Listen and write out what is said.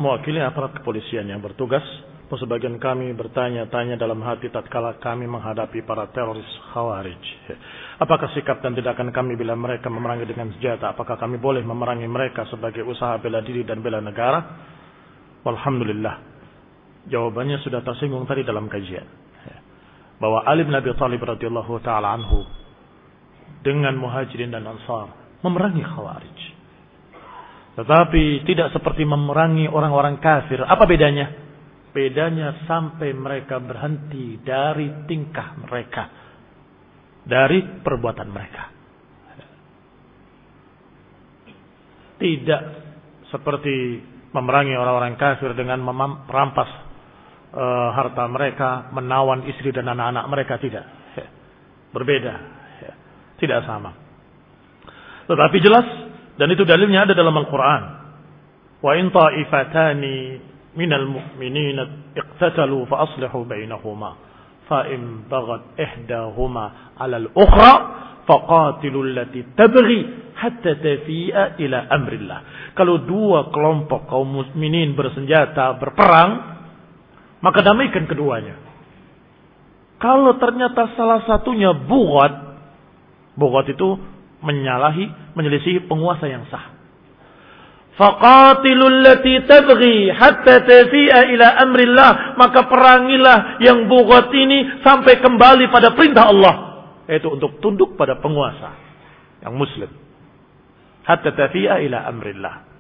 mewakili aparat kepolisian yang bertugas. Sebagian kami bertanya-tanya dalam hati tatkala kami menghadapi para teroris Khawarij. Apakah sikap dan tindakan kami bila mereka memerangi dengan senjata? Apakah kami boleh memerangi mereka sebagai usaha bela diri dan bela negara? Alhamdulillah, jawabannya sudah tersinggung tadi dalam kajian. Bahwa Ali bin Abi Thalib radhiyallahu ta'ala anhu dengan Muhajirin dan Ansar memerangi Khawarij. Tetapi tidak seperti memerangi orang-orang kafir. Apa bedanya? Bedanya sampai mereka berhenti dari tingkah mereka, dari perbuatan mereka. Tidak seperti memerangi orang-orang kafir dengan merampas harta mereka, menawan istri dan anak-anak mereka. Tidak. Berbeda. Tidak sama. Tetapi jelas, dan itu dalilnya ada dalam Al-Quran. Wa in ta'ifatani minal mu'minina iqtatalu fa aslihu bainahuma fa in baghat ihdahuma 'ala al-ukhra faqatilu allati tabghi hatta tafi'a ila amrillah. Kalau dua kelompok kaum mukminin bersenjata berperang, maka damaikan keduanya. Kalau ternyata salah satunya bughat itu menyelisihi penguasa yang sah. Faqatilul lati tabghi hatta tafi'a ila amrillah, maka perangilah yang bughat ini sampai kembali pada perintah Allah, yaitu untuk tunduk pada penguasa yang muslim. Hatta tafi'a ila amrillah.